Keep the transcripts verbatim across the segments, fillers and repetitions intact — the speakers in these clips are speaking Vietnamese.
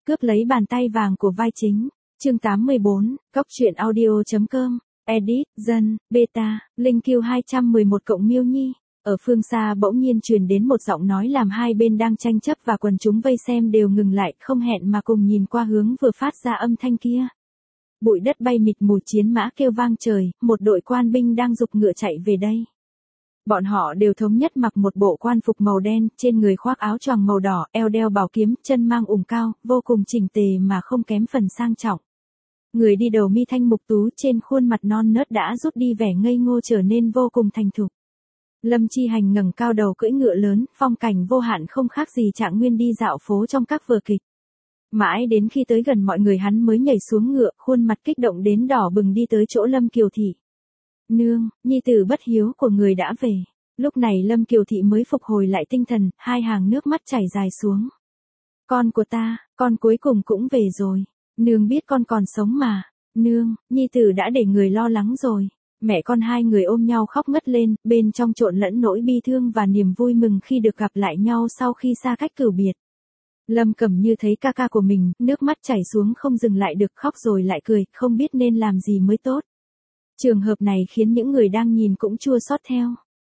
cướp lấy bàn tay vàng của vai chính. Chương tám mươi bốn, Cóc truyện audio chấm com, edit, dân, beta, Linh Q hai trăm mười một cộng Miêu Nhi. Ở phương xa bỗng nhiên truyền đến một giọng nói làm hai bên đang tranh chấp và quần chúng vây xem đều ngừng lại, không hẹn mà cùng nhìn qua hướng vừa phát ra âm thanh kia. Bụi đất bay mịt mù, chiến mã kêu vang trời, một đội quan binh đang giục ngựa chạy về đây. Bọn họ đều thống nhất mặc một bộ quan phục màu đen, trên người khoác áo choàng màu đỏ, eo đeo bảo kiếm, chân mang ủng cao, vô cùng chỉnh tề mà không kém phần sang trọng. Người đi đầu mi thanh mục tú, trên khuôn mặt non nớt đã rút đi vẻ ngây ngô trở nên vô cùng thành thục. Lâm Chi Hành ngẩng cao đầu cưỡi ngựa lớn, phong cảnh vô hạn không khác gì Trạng Nguyên đi dạo phố trong các vở kịch. Mãi đến khi tới gần mọi người hắn mới nhảy xuống ngựa, khuôn mặt kích động đến đỏ bừng đi tới chỗ Lâm Kiều Thị. Nương, nhi tử bất hiếu của người đã về. Lúc này Lâm Kiều Thị mới phục hồi lại tinh thần, hai hàng nước mắt chảy dài xuống. Con của ta, con cuối cùng cũng về rồi. Nương biết con còn sống mà. Nương, nhi tử đã để người lo lắng rồi. Mẹ con hai người ôm nhau khóc ngất lên, bên trong trộn lẫn nỗi bi thương và niềm vui mừng khi được gặp lại nhau sau khi xa cách cửu biệt. Lâm Cẩm Như thấy ca ca của mình, nước mắt chảy xuống không dừng lại được, khóc rồi lại cười, không biết nên làm gì mới tốt. Trường hợp này khiến những người đang nhìn cũng chua xót theo.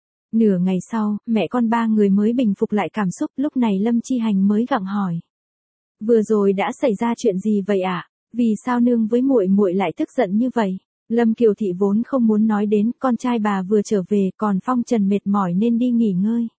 Nửa ngày sau, mẹ con ba người mới bình phục lại cảm xúc, lúc này Lâm Chi Hành mới gặng hỏi. Vừa rồi đã xảy ra chuyện gì vậy ạ? À? Vì sao nương với muội muội lại tức giận như vậy? Lâm Kiều Thị vốn không muốn nói đến, con trai bà vừa trở về, còn Phong Trần mệt mỏi nên đi nghỉ ngơi.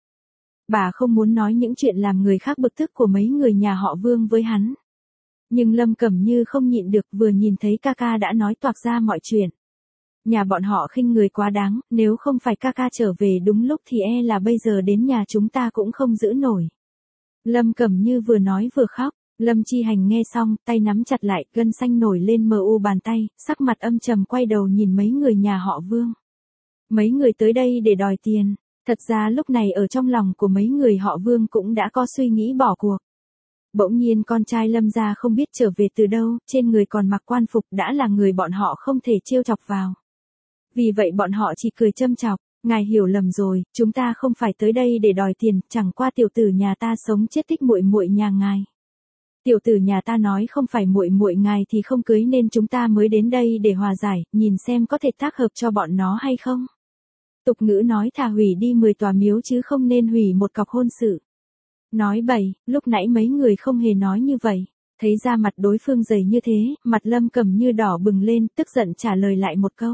Bà không muốn nói những chuyện làm người khác bực tức của mấy người nhà họ Vương với hắn. Nhưng Lâm Cẩm Như không nhịn được, vừa nhìn thấy ca ca đã nói toạc ra mọi chuyện. Nhà bọn họ khinh người quá đáng, nếu không phải ca ca trở về đúng lúc thì e là bây giờ đến nhà chúng ta cũng không giữ nổi. Lâm Cẩm Như vừa nói vừa khóc. Lâm Chi Hành nghe xong, tay nắm chặt lại, gân xanh nổi lên mờ u bàn tay, sắc mặt âm trầm quay đầu nhìn mấy người nhà họ Vương. Mấy người tới đây để đòi tiền. Thật ra lúc này ở trong lòng của mấy người họ Vương cũng đã có suy nghĩ bỏ cuộc. Bỗng nhiên con trai Lâm gia không biết trở về từ đâu, trên người còn mặc quan phục, đã là người bọn họ không thể trêu chọc vào. Vì vậy bọn họ chỉ cười châm chọc, ngài hiểu lầm rồi, chúng ta không phải tới đây để đòi tiền, chẳng qua tiểu tử nhà ta sống chết thích muội muội nhà ngài. Tiểu tử nhà ta nói không phải muội muội ngài thì không cưới nên chúng ta mới đến đây để hòa giải, nhìn xem có thể tác hợp cho bọn nó hay không. Tục ngữ nói thà hủy đi mười tòa miếu chứ không nên hủy một cọc hôn sự. Nói bậy, lúc nãy mấy người không hề nói như vậy. Thấy ra mặt đối phương dày như thế, mặt Lâm Cẩm Như đỏ bừng lên, tức giận trả lời lại một câu.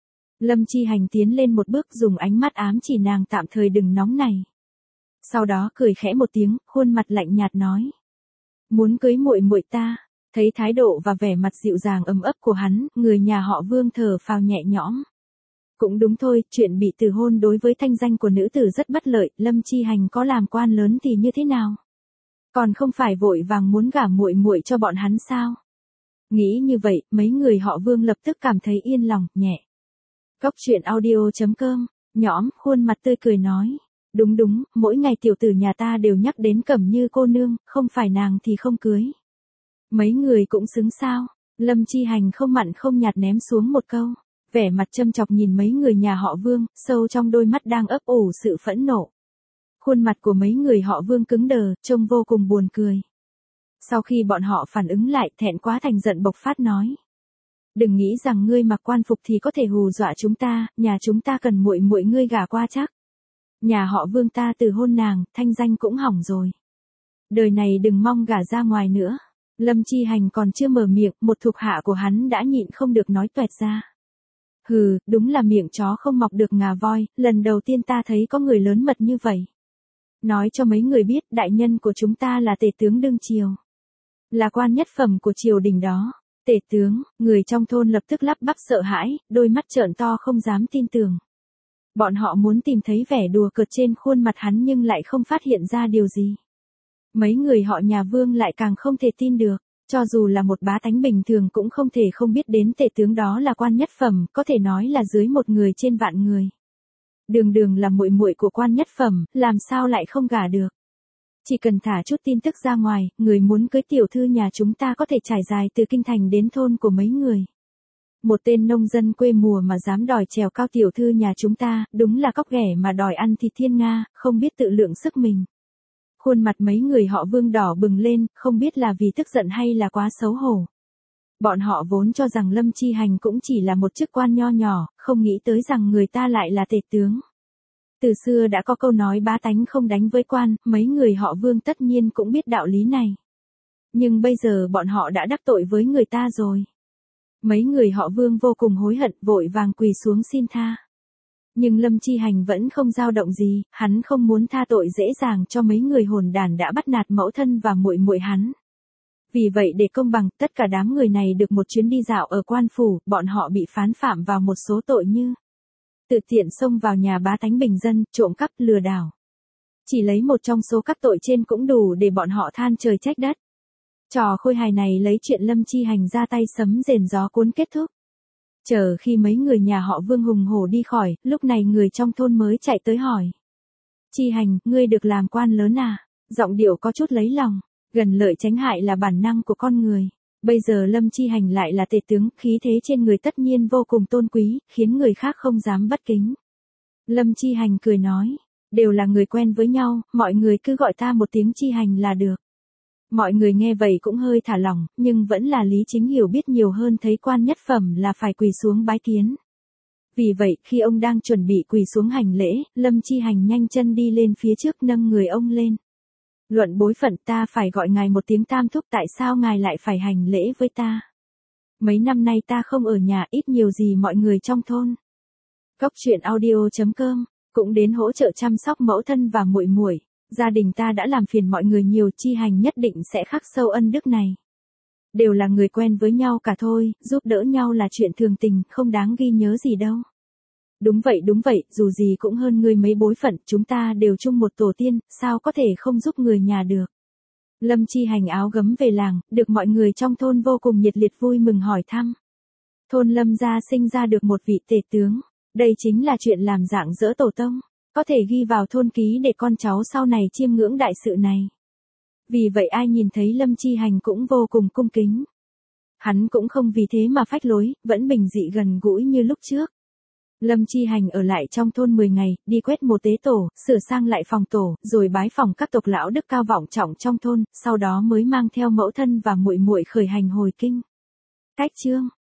Lâm Chi Hành tiến lên một bước, dùng ánh mắt ám chỉ nàng tạm thời đừng nóng này. Sau đó cười khẽ một tiếng, khuôn mặt lạnh nhạt nói. Muốn cưới muội muội ta. Thấy thái độ và vẻ mặt dịu dàng ấm ấp của hắn, người nhà họ Vương thở phào nhẹ nhõm. Cũng đúng thôi, chuyện bị từ hôn đối với thanh danh của nữ tử rất bất lợi, Lâm Chi Hành có làm quan lớn thì như thế nào? Còn không phải vội vàng muốn gả muội muội cho bọn hắn sao? Nghĩ như vậy, mấy người họ Vương lập tức cảm thấy yên lòng, nhẹ. Cóc truyện audio chấm com, nhõm, khuôn mặt tươi cười nói. Đúng đúng, mỗi ngày tiểu tử nhà ta đều nhắc đến Cẩm Như cô nương, không phải nàng thì không cưới. Mấy người cũng xứng sao? Lâm Chi Hành không mặn không nhạt ném xuống một câu. Vẻ mặt châm chọc nhìn mấy người nhà họ Vương, sâu trong đôi mắt đang ấp ủ sự phẫn nộ. Khuôn mặt của mấy người họ Vương cứng đờ, trông vô cùng buồn cười. Sau khi bọn họ phản ứng lại, thẹn quá thành giận bộc phát nói. Đừng nghĩ rằng ngươi mặc quan phục thì có thể hù dọa chúng ta, nhà chúng ta cần muội muội ngươi gả qua chắc. Nhà họ Vương ta từ hôn nàng, thanh danh cũng hỏng rồi. Đời này đừng mong gả ra ngoài nữa. Lâm Chi Hành còn chưa mở miệng, một thuộc hạ của hắn đã nhịn không được nói toẹt ra. Hừ, đúng là miệng chó không mọc được ngà voi, lần đầu tiên ta thấy có người lớn mật như vậy. Nói cho mấy người biết, đại nhân của chúng ta là tể tướng đương triều. Là quan nhất phẩm của triều đình đó. Tể tướng, người trong thôn lập tức lắp bắp sợ hãi, đôi mắt trợn to không dám tin tưởng. Bọn họ muốn tìm thấy vẻ đùa cợt trên khuôn mặt hắn nhưng lại không phát hiện ra điều gì. Mấy người họ nhà Vương lại càng không thể tin được. Cho dù là một bá tánh bình thường cũng không thể không biết đến tể tướng đó là quan nhất phẩm, có thể nói là dưới một người trên vạn người. Đường đường là muội muội của quan nhất phẩm, làm sao lại không gả được. Chỉ cần thả chút tin tức ra ngoài, người muốn cưới tiểu thư nhà chúng ta có thể trải dài từ kinh thành đến thôn của mấy người. Một tên nông dân quê mùa mà dám đòi trèo cao tiểu thư nhà chúng ta, đúng là cóc ghẻ mà đòi ăn thịt thiên nga, không biết tự lượng sức mình. Khuôn mặt mấy người họ Vương đỏ bừng lên, không biết là vì tức giận hay là quá xấu hổ. Bọn họ vốn cho rằng Lâm Chi Hành cũng chỉ là một chức quan nho nhỏ, không nghĩ tới rằng người ta lại là tể tướng. Từ xưa đã có câu nói bá tánh không đánh với quan, mấy người họ Vương tất nhiên cũng biết đạo lý này. Nhưng bây giờ bọn họ đã đắc tội với người ta rồi. Mấy người họ Vương vô cùng hối hận, vội vàng quỳ xuống xin tha. Nhưng Lâm Chi Hành vẫn không dao động gì, hắn không muốn tha tội dễ dàng cho mấy người hồn đàn đã bắt nạt mẫu thân và muội muội hắn. Vì vậy để công bằng, tất cả đám người này được một chuyến đi dạo ở quan phủ, bọn họ bị phán phạm vào một số tội như tự tiện xông vào nhà bá tánh bình dân, trộm cắp, lừa đảo. Chỉ lấy một trong số các tội trên cũng đủ để bọn họ than trời trách đất. Trò khôi hài này lấy chuyện Lâm Chi Hành ra tay sấm rền gió cuốn kết thúc. Chờ khi mấy người nhà họ Vương hùng hổ đi khỏi, lúc này người trong thôn mới chạy tới hỏi. Chi Hành, ngươi được làm quan lớn à? Giọng điệu có chút lấy lòng. Gần lợi tránh hại là bản năng của con người. Bây giờ Lâm Chi Hành lại là tể tướng, khí thế trên người tất nhiên vô cùng tôn quý, khiến người khác không dám bất kính. Lâm Chi Hành cười nói, đều là người quen với nhau, mọi người cứ gọi ta một tiếng Chi Hành là được. Mọi người nghe vậy cũng hơi thả lỏng, nhưng vẫn là Lý Chính hiểu biết nhiều hơn, thấy quan nhất phẩm là phải quỳ xuống bái kiến. Vì vậy, khi ông đang chuẩn bị quỳ xuống hành lễ, Lâm Chi Hành nhanh chân đi lên phía trước nâng người ông lên. Luận bối phận, ta phải gọi ngài một tiếng tam thúc, tại sao ngài lại phải hành lễ với ta? Mấy năm nay ta không ở nhà, ít nhiều gì mọi người trong thôn. Góc truyện audio chấm com cũng đến hỗ trợ chăm sóc mẫu thân và muội muội. Gia đình ta đã làm phiền mọi người nhiều, Chi Hành nhất định sẽ khắc sâu ân đức này. Đều là người quen với nhau cả thôi, giúp đỡ nhau là chuyện thường tình, không đáng ghi nhớ gì đâu. Đúng vậy đúng vậy, dù gì cũng hơn ngươi mấy bối phận, chúng ta đều chung một tổ tiên, sao có thể không giúp người nhà được. Lâm Chi Hành áo gấm về làng, được mọi người trong thôn vô cùng nhiệt liệt vui mừng hỏi thăm. Thôn Lâm gia sinh ra được một vị tể tướng, đây chính là chuyện làm rạng rỡ tổ tông, có thể ghi vào thôn ký để con cháu sau này chiêm ngưỡng đại sự này. Vì vậy ai nhìn thấy Lâm Chi Hành cũng vô cùng cung kính. Hắn cũng không vì thế mà phách lối, vẫn bình dị gần gũi như lúc trước. Lâm Chi Hành ở lại trong thôn mười ngày, đi quét một tế tổ, sửa sang lại phòng tổ, rồi bái phòng các tộc lão đức cao vọng trọng trong thôn, sau đó mới mang theo mẫu thân và muội muội khởi hành hồi kinh. Cách chương